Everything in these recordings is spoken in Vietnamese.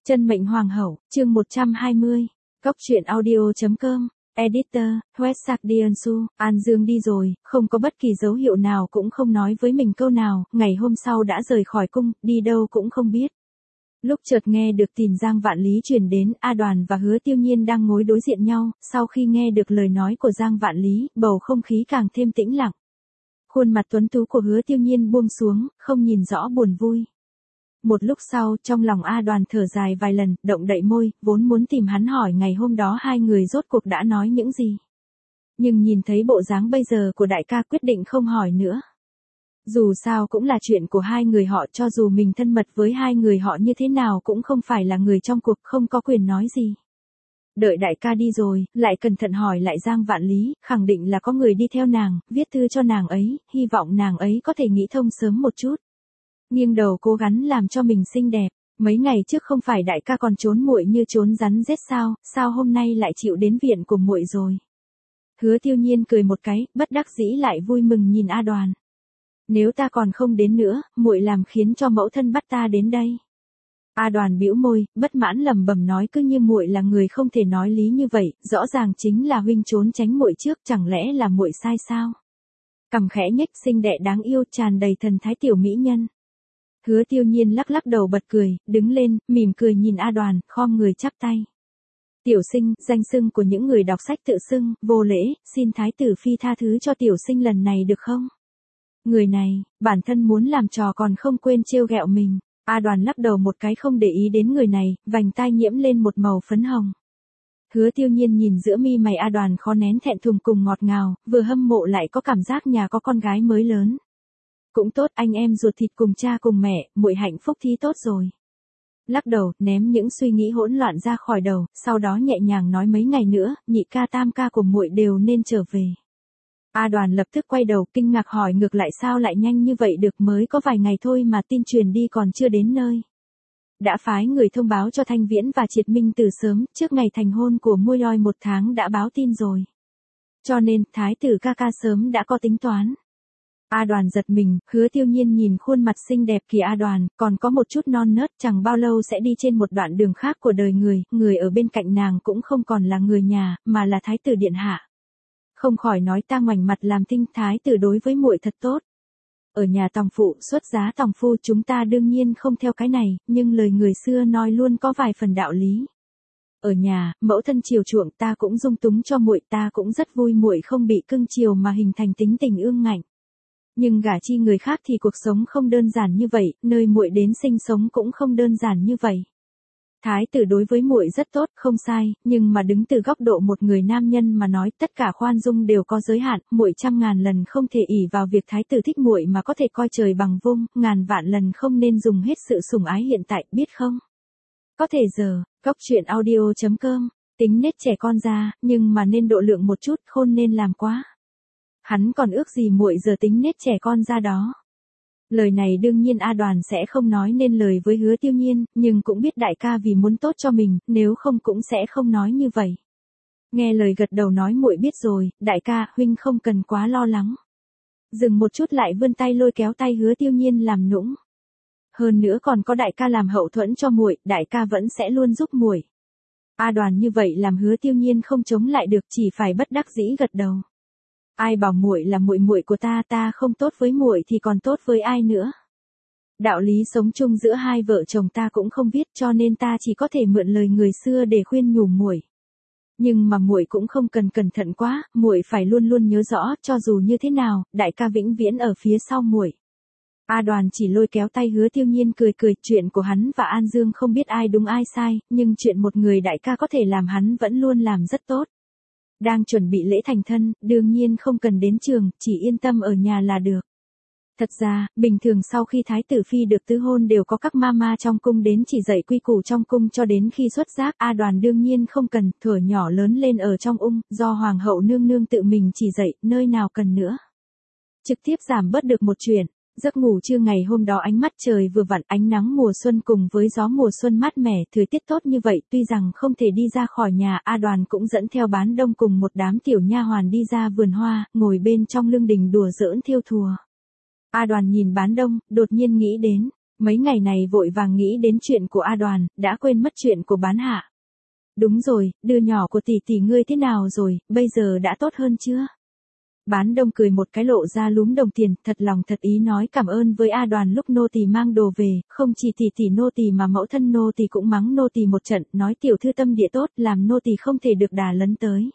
Chân mệnh hoàng hậu, chương 120. Cóc truyện audio.com. Editor, Westsạc Diansu, An Dương đi rồi, không có bất kỳ dấu hiệu nào cũng không nói với mình câu nào, ngày hôm sau đã rời khỏi cung, đi đâu cũng không biết. Lúc chợt nghe được tin Giang Vạn Lý truyền đến, A Đoàn và Hứa Tiêu Nhiên đang ngồi đối diện nhau, sau khi nghe được lời nói của Giang Vạn Lý, bầu không khí càng thêm tĩnh lặng. Khuôn mặt tuấn tú của Hứa Tiêu Nhiên buông xuống, không nhìn rõ buồn vui. Một lúc sau, trong lòng A Đoàn thở dài vài lần, động đậy môi, vốn muốn tìm hắn hỏi ngày hôm đó hai người rốt cuộc đã nói những gì. Nhưng nhìn thấy bộ dáng bây giờ của đại ca quyết định không hỏi nữa. Dù sao cũng là chuyện của hai người họ, cho dù mình thân mật với hai người họ như thế nào cũng không phải là người trong cuộc, không có quyền nói gì. Đợi đại ca đi rồi, lại cẩn thận hỏi lại Giang Vạn Lý, khẳng định là có người đi theo nàng, viết thư cho nàng ấy, hy vọng nàng ấy có thể nghĩ thông sớm một chút. Nghiêng đầu cố gắng làm cho mình xinh đẹp, mấy ngày trước không phải đại ca còn trốn muội như trốn rắn rết sao hôm nay lại chịu đến viện của muội rồi. Hứa Tiêu Nhiên cười một cái, bất đắc dĩ lại vui mừng nhìn A Đoàn. Nếu ta còn không đến nữa, muội làm khiến cho mẫu thân bắt ta đến đây. A Đoàn bĩu môi, bất mãn lẩm bẩm nói, cứ như muội là người không thể nói lý như vậy, rõ ràng chính là huynh trốn tránh muội trước, chẳng lẽ là muội sai sao? Cằm khẽ nhếch, xinh đẹp đáng yêu, tràn đầy thần thái tiểu mỹ nhân. Hứa Tiêu Nhiên lắc lắc đầu bật cười, đứng lên, mỉm cười nhìn A Đoàn, khom người chắp tay. Tiểu sinh, danh xưng của những người đọc sách tự xưng, vô lễ, xin thái tử phi tha thứ cho tiểu sinh lần này được không? Người này, bản thân muốn làm trò còn không quên trêu ghẹo mình. A Đoàn lắc đầu một cái, không để ý đến người này, vành tai nhiễm lên một màu phấn hồng. Hứa Tiêu Nhiên nhìn giữa mi mày A Đoàn khó nén thẹn thùng cùng ngọt ngào, vừa hâm mộ lại có cảm giác nhà có con gái mới lớn. Cũng tốt, anh em ruột thịt cùng cha cùng mẹ, muội hạnh phúc thì tốt rồi. Lắc đầu, ném những suy nghĩ hỗn loạn ra khỏi đầu, sau đó nhẹ nhàng nói, mấy ngày nữa, nhị ca tam ca của muội đều nên trở về. A Đoàn lập tức quay đầu, kinh ngạc hỏi, ngược lại sao lại nhanh như vậy được, mới có vài ngày thôi mà tin truyền đi còn chưa đến nơi. Đã phái người thông báo cho Thanh Viễn và Triệt Minh từ sớm, trước ngày thành hôn của Muôi Loi 1 tháng đã báo tin rồi. Cho nên, thái tử ca ca sớm đã có tính toán. A Đoàn giật mình, Hứa Tiêu Nhiên nhìn khuôn mặt xinh đẹp kỳ A Đoàn, còn có một chút non nớt, chẳng bao lâu sẽ đi trên một đoạn đường khác của đời người ở bên cạnh nàng cũng không còn là người nhà, mà là thái tử điện hạ. Không khỏi nói, ta ngoảnh mặt làm thinh, thái tử đối với muội thật tốt. Ở nhà tòng phụ, xuất giá tòng phu, chúng ta đương nhiên không theo cái này, nhưng lời người xưa nói luôn có vài phần đạo lý. Ở nhà, mẫu thân chiều chuộng, ta cũng dung túng cho muội, ta cũng rất vui muội không bị cưng chiều mà hình thành tính tình ương ngạnh. Nhưng gả chi người khác thì cuộc sống không đơn giản như vậy, nơi muội đến sinh sống cũng không đơn giản như vậy. Thái tử đối với muội rất tốt, không sai, nhưng mà đứng từ góc độ một người nam nhân mà nói, tất cả khoan dung đều có giới hạn, muội trăm ngàn lần không thể ỷ vào việc thái tử thích muội mà có thể coi trời bằng vung, ngàn vạn lần không nên dùng hết sự sủng ái hiện tại, biết không? Có thể giờ, Cóc truyện audio.com, tính nết trẻ con ra, nhưng mà nên độ lượng một chút, khôn nên làm quá. Hắn còn ước gì muội giờ tính nết trẻ con ra đó. Lời này đương nhiên A Đoàn sẽ không nói nên lời với Hứa Tiêu Nhiên, nhưng cũng biết đại ca vì muốn tốt cho mình, nếu không cũng sẽ không nói như vậy. Nghe lời gật đầu nói, muội biết rồi, đại ca, huynh không cần quá lo lắng. Dừng một chút lại vươn tay lôi kéo tay Hứa Tiêu Nhiên làm nũng. Hơn nữa còn có đại ca làm hậu thuẫn cho muội, đại ca vẫn sẽ luôn giúp muội. A Đoàn như vậy làm Hứa Tiêu Nhiên không chống lại được, chỉ phải bất đắc dĩ gật đầu. Ai bảo muội là muội muội của ta, ta không tốt với muội thì còn tốt với ai nữa. Đạo lý sống chung giữa hai vợ chồng ta cũng không biết, cho nên ta chỉ có thể mượn lời người xưa để khuyên nhủ muội. Nhưng mà muội cũng không cần cẩn thận quá, muội phải luôn luôn nhớ rõ, cho dù như thế nào, đại ca vĩnh viễn ở phía sau muội. A Đoàn chỉ lôi kéo tay Hứa Tiêu Nhiên cười, chuyện của hắn và An Dương không biết ai đúng ai sai, nhưng chuyện một người đại ca có thể làm hắn vẫn luôn làm rất tốt. Đang chuẩn bị lễ thành thân, đương nhiên không cần đến trường, chỉ yên tâm ở nhà là được. Thật ra, bình thường sau khi thái tử phi được tứ hôn đều có các mama trong cung đến chỉ dạy quy củ trong cung cho đến khi xuất giác. A Đoàn đương nhiên không cần, thuở nhỏ lớn lên ở trong do hoàng hậu nương nương tự mình chỉ dạy, nơi nào cần nữa. Trực tiếp giảm bớt được một chuyện. Giấc ngủ trưa ngày hôm đó, ánh mắt trời vừa vặn, ánh nắng mùa xuân cùng với gió mùa xuân mát mẻ, thời tiết tốt như vậy, tuy rằng không thể đi ra khỏi nhà, A Đoàn cũng dẫn theo Bán Đông cùng một đám tiểu nha hoàn đi ra vườn hoa, ngồi bên trong lương đình đùa giỡn thêu thùa. A Đoàn nhìn Bán Đông, đột nhiên nghĩ đến, Mấy ngày này vội vàng nghĩ đến chuyện của A Đoàn, đã quên mất chuyện của bán hạ. Đúng rồi, đứa nhỏ của tỷ tỷ ngươi thế nào rồi, bây giờ đã tốt hơn chưa? Bán đông cười một cái lộ ra lúm đồng tiền, thật lòng thật ý nói cảm ơn với A Đoàn lúc nô tỳ mang đồ về, không chỉ tỷ tỷ nô tỳ mà mẫu thân nô tỳ cũng mắng nô tỳ một trận, nói tiểu thư tâm địa tốt, làm nô tỳ không thể được đà lấn tới.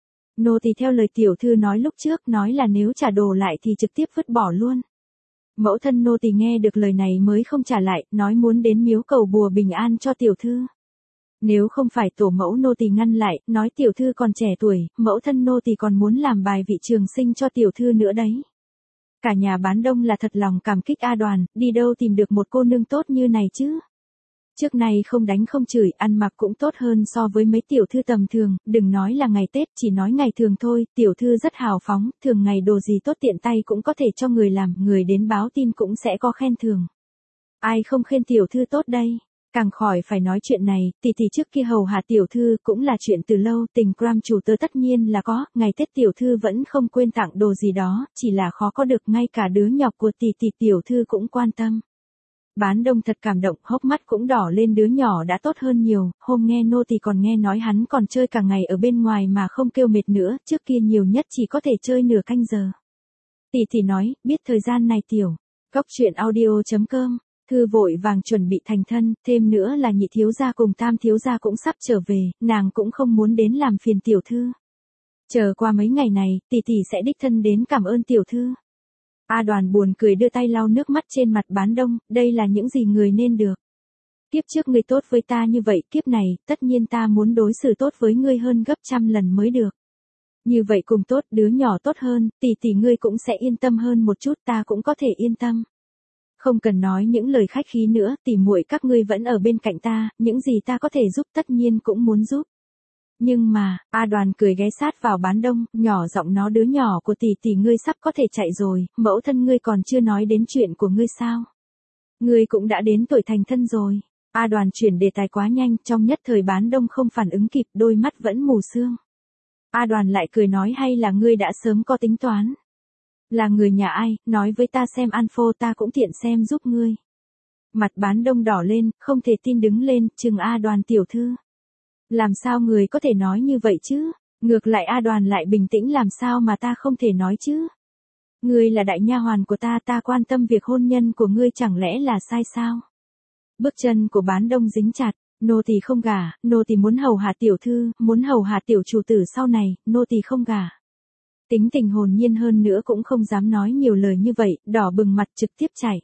Nô tỳ theo lời tiểu thư nói lúc trước, nói là nếu trả đồ lại thì trực tiếp vứt bỏ luôn. Mẫu thân nô tỳ nghe được lời này mới không trả lại, nói muốn đến miếu cầu bùa bình an cho tiểu thư. Nếu không phải tổ mẫu nô tỳ ngăn lại, nói tiểu thư còn trẻ tuổi, mẫu thân nô tỳ còn muốn làm bài vị trường sinh cho tiểu thư nữa đấy. Cả nhà bán đông là thật lòng cảm kích A Đoàn, đi đâu tìm được một cô nương tốt như này chứ. Trước nay không đánh không chửi, ăn mặc cũng tốt hơn so với mấy tiểu thư tầm thường, đừng nói là ngày Tết, chỉ nói ngày thường thôi, tiểu thư rất hào phóng, thường ngày đồ gì tốt tiện tay cũng có thể cho người làm, người đến báo tin cũng sẽ có khen thưởng. Ai không khen tiểu thư tốt đây? Càng khỏi phải nói chuyện này, tỷ tỷ trước kia hầu hạ tiểu thư cũng là chuyện từ lâu, tình gram chủ tớ tất nhiên là có, ngày Tết tiểu thư vẫn không quên tặng đồ gì đó, chỉ là khó có được ngay cả đứa nhọc của tỷ tỷ tiểu thư cũng quan tâm. Bán đông thật cảm động, hốc mắt cũng đỏ lên, đứa nhỏ đã tốt hơn nhiều, hôm nghe nô tỳ còn nghe nói hắn còn chơi cả ngày ở bên ngoài mà không kêu mệt nữa, trước kia nhiều nhất chỉ có thể chơi nửa canh giờ. Tỷ tỷ nói, biết thời gian này tiểu. Cóc truyện audio.com, Thư vội vàng chuẩn bị thành thân, thêm nữa là nhị thiếu gia cùng tam thiếu gia cũng sắp trở về, nàng cũng không muốn đến làm phiền tiểu thư. Chờ qua mấy ngày này, tỷ tỷ sẽ đích thân đến cảm ơn tiểu thư. A Đoàn buồn cười đưa tay lau nước mắt trên mặt bán đông, đây là những gì người nên được. Kiếp trước ngươi tốt với ta như vậy, kiếp này, tất nhiên ta muốn đối xử tốt với ngươi hơn gấp trăm lần mới được. Như vậy cùng tốt, đứa nhỏ tốt hơn, tỷ tỷ ngươi cũng sẽ yên tâm hơn một chút, ta cũng có thể yên tâm. Không cần nói những lời khách khí nữa, tỷ muội các ngươi vẫn ở bên cạnh ta, những gì ta có thể giúp tất nhiên cũng muốn giúp. Nhưng mà, A Đoàn cười ghé sát vào bán đông, nhỏ giọng nó, đứa nhỏ của tỷ tỷ ngươi sắp có thể chạy rồi, mẫu thân ngươi còn chưa nói đến chuyện của ngươi sao? Ngươi cũng đã đến tuổi thành thân rồi. A Đoàn chuyển đề tài quá nhanh, trong nhất thời bán đông không phản ứng kịp, đôi mắt vẫn mù sương. A Đoàn lại cười nói, hay là ngươi đã sớm có tính toán? Là người nhà ai, nói với ta xem info, ta cũng tiện xem giúp ngươi. Mặt bán đông đỏ lên, không thể tin đứng lên, chừng A Đoàn tiểu thư. Làm sao người có thể nói như vậy chứ? Ngược lại A Đoàn lại bình tĩnh, làm sao mà ta không thể nói chứ? Ngươi là đại nha hoàn của ta, ta quan tâm việc hôn nhân của ngươi chẳng lẽ là sai sao? Bước chân của bán đông dính chặt, nô tỳ không gả, nô tỳ muốn hầu hạ tiểu thư, muốn hầu hạ tiểu chủ tử sau này, nô tỳ không gả. Tính tình hồn nhiên hơn nữa cũng không dám nói nhiều lời như vậy, đỏ bừng mặt trực tiếp chạy.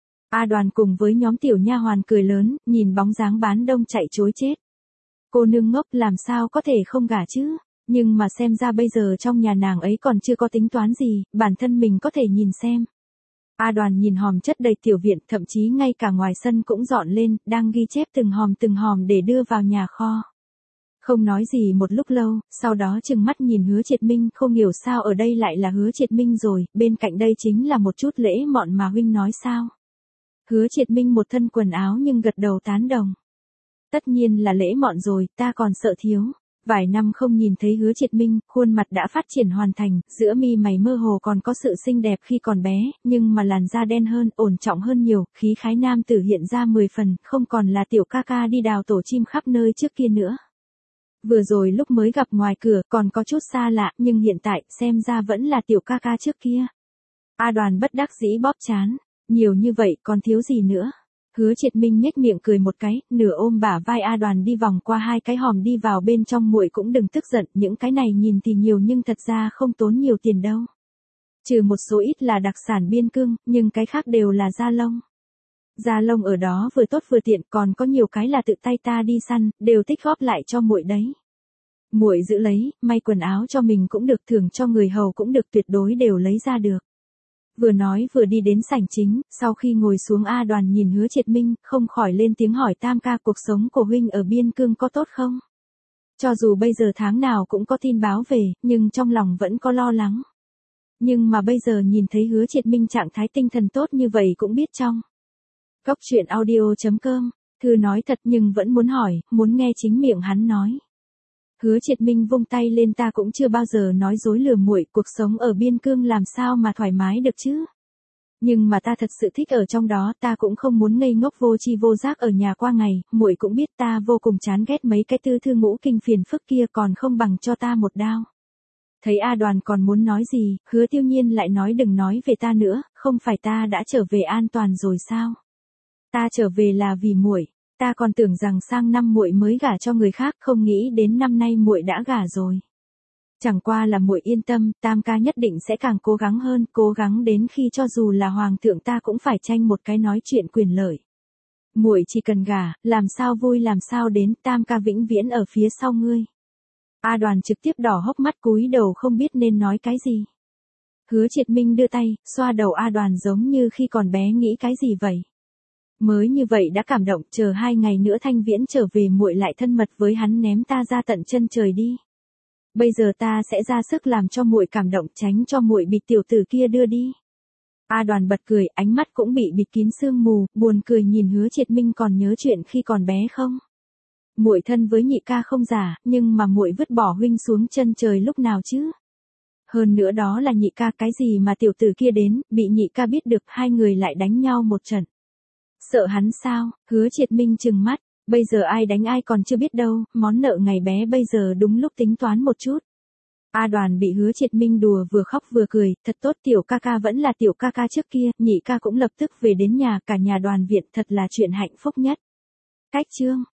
A Đoàn cùng với nhóm tiểu nha hoàn cười lớn, nhìn bóng dáng bán đông chạy trối chết. Cô nương ngốc, làm sao có thể không gả chứ? Nhưng mà xem ra bây giờ trong nhà nàng ấy còn chưa có tính toán gì, bản thân mình có thể nhìn xem. A Đoàn nhìn hòm chất đầy tiểu viện, thậm chí ngay cả ngoài sân cũng dọn lên, đang ghi chép từng hòm để đưa vào nhà kho. Không nói gì một lúc lâu, sau đó trừng mắt nhìn Hứa Triệt Minh, không hiểu sao ở đây lại là Hứa Triệt Minh rồi, bên cạnh đây chính là một chút lễ mọn mà huynh nói sao. Hứa Triệt Minh một thân quần áo nhưng gật đầu tán đồng. Tất nhiên là lễ mọn rồi, ta còn sợ thiếu. Vài năm không nhìn thấy Hứa Triệt Minh, khuôn mặt đã phát triển hoàn thành, giữa mi mày mơ hồ còn có sự xinh đẹp khi còn bé, nhưng mà làn da đen hơn, ổn trọng hơn nhiều, khí khái nam tử hiện ra 10 phần, không còn là tiểu ca ca đi đào tổ chim khắp nơi trước kia nữa. Vừa rồi lúc mới gặp ngoài cửa còn có chút xa lạ, nhưng hiện tại xem ra vẫn là tiểu ca ca trước kia. A Đoàn bất đắc dĩ bóp trán, nhiều như vậy còn thiếu gì nữa. Hứa Triệt Minh nhếch miệng cười một cái, nửa ôm bả vai A Đoàn đi vòng qua hai cái hòm đi vào bên trong, muội cũng đừng tức giận, những cái này nhìn thì nhiều nhưng thật ra không tốn nhiều tiền đâu. Trừ một số ít là đặc sản biên cương, nhưng cái khác đều là da lông. Da lông ở đó vừa tốt vừa tiện, còn có nhiều cái là tự tay ta đi săn, đều tích góp lại cho muội đấy. Muội giữ lấy, may quần áo cho mình cũng được, thưởng cho người hầu cũng được, tuyệt đối đều lấy ra được. Vừa nói vừa đi đến sảnh chính, sau khi ngồi xuống A Đoàn nhìn Hứa Triệt Minh, không khỏi lên tiếng hỏi, tam ca, cuộc sống của huynh ở biên cương có tốt không? Cho dù bây giờ tháng nào cũng có tin báo về, nhưng trong lòng vẫn có lo lắng. Nhưng mà bây giờ nhìn thấy Hứa Triệt Minh trạng thái tinh thần tốt như vậy cũng biết trong. Cóc truyện audio.com, Thư nói thật nhưng vẫn muốn hỏi, muốn nghe chính miệng hắn nói. Hứa Triệt Minh vung tay lên, ta cũng chưa bao giờ nói dối lừa muội, cuộc sống ở biên cương làm sao mà thoải mái được chứ? Nhưng mà ta thật sự thích ở trong đó, ta cũng không muốn ngây ngốc vô tri vô giác ở nhà qua ngày, muội cũng biết ta vô cùng chán ghét mấy cái tư thư ngũ kinh phiền phức kia, còn không bằng cho ta một đao. Thấy A Đoàn còn muốn nói gì, Hứa Tiêu Nhiên lại nói đừng nói về ta nữa, không phải ta đã trở về an toàn rồi sao? Ta trở về là vì muội, ta còn tưởng rằng sang năm muội mới gả cho người khác, không nghĩ đến năm nay muội đã gả rồi. Chẳng qua là muội yên tâm, Tam ca nhất định sẽ càng cố gắng hơn, cố gắng đến khi cho dù là hoàng thượng ta cũng phải tranh một cái nói chuyện quyền lợi. Muội chỉ cần gả, làm sao vui làm sao đến, Tam ca vĩnh viễn ở phía sau ngươi. A Đoàn trực tiếp đỏ hốc mắt cúi đầu không biết nên nói cái gì. Hứa Triệt Minh đưa tay, xoa đầu A Đoàn giống như khi còn bé nghĩ cái gì vậy. Mới như vậy đã cảm động, chờ 2 ngày nữa Thanh Viễn trở về muội lại thân mật với hắn ném ta ra tận chân trời đi. Bây giờ ta sẽ ra sức làm cho muội cảm động, tránh cho muội bị tiểu tử kia đưa đi. A Đoàn bật cười, ánh mắt cũng bị bịt kín sương mù, buồn cười nhìn Hứa Triệt Minh còn nhớ chuyện khi còn bé không? Muội thân với nhị ca không giả, nhưng mà muội vứt bỏ huynh xuống chân trời lúc nào chứ? Hơn nữa đó là nhị ca, cái gì mà tiểu tử kia đến, bị nhị ca biết được, 2 người lại đánh nhau một trận. Sợ hắn sao? Hứa Triệt Minh trừng mắt, bây giờ ai đánh ai còn chưa biết đâu, món nợ ngày bé bây giờ đúng lúc tính toán một chút. A Đoàn bị Hứa Triệt Minh đùa vừa khóc vừa cười, thật tốt, tiểu ca ca vẫn là tiểu ca ca trước kia, nhị ca cũng lập tức về đến nhà, cả nhà đoàn viện, thật là chuyện hạnh phúc nhất. Cách chương